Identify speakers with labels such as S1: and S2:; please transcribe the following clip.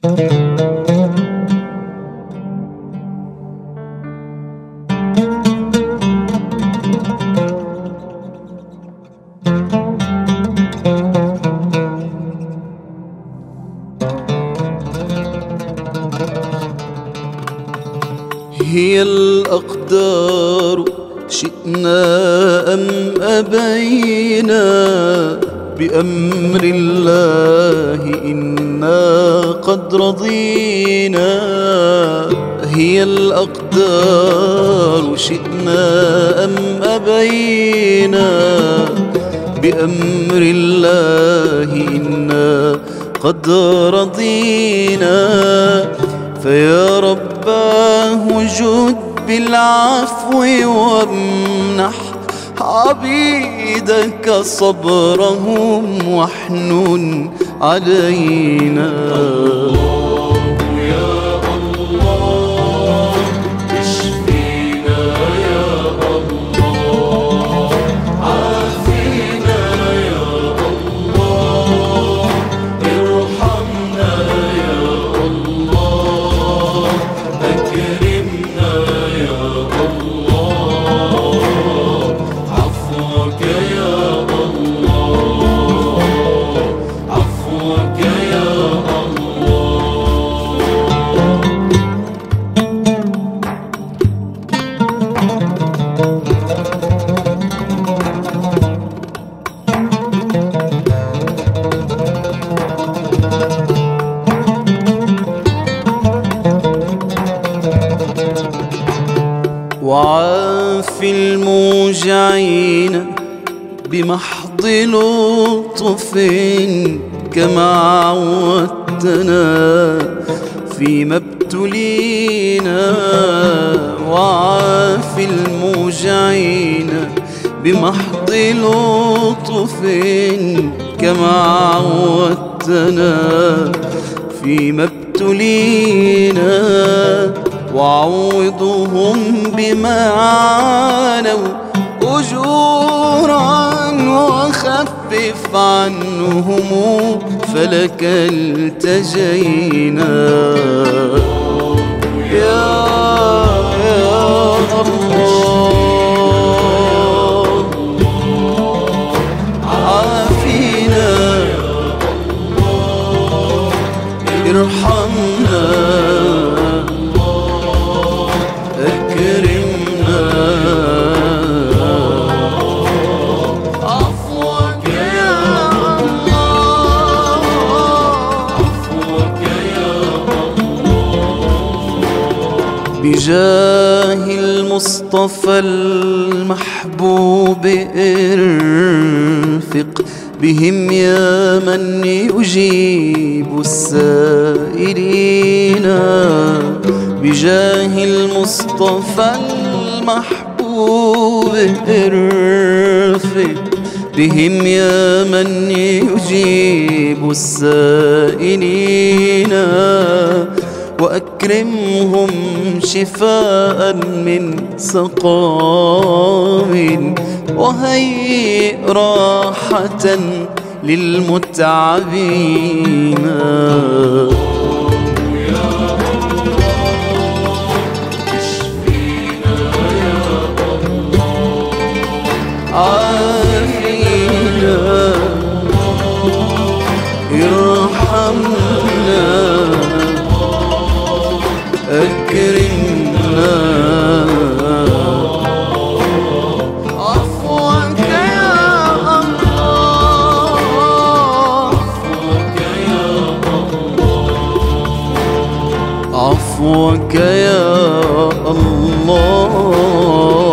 S1: هي الأقدار شئنا أم أبينا، بأمر الله إنا قد رضينا. هي الأقدار شئنا أم أبينا، بأمر الله إنا قد رضينا. فيا رباه جد بالعفو وامنح عبيدك صبرهم واحنن علينا. وعاف الموجعين بمحض لطف، كما عودتنا فيما ابتلينا. وعاف الموجعين بمحض لطف، كما عودتنا فيما ابتلينا. وعوضهم بما عانوا أجورا، وخفف عنهم فلك التجينا. يا الله عافينا، ارحمنا، أكرمنا. عفوك يا الله، عفوك يا الله. بجاه المصطفى المحبوب ارفق بهم يا من يجيب السائلين. بجاه المصطفى المحبوب ارفق بهم يا من يجيب السائلين. وأكرمهم شفاء من سقام، وهيئ راحة للمتعبين. عافينا، ارحمنا، أكرمنا. عفوك يا الله، عفوك يا الله.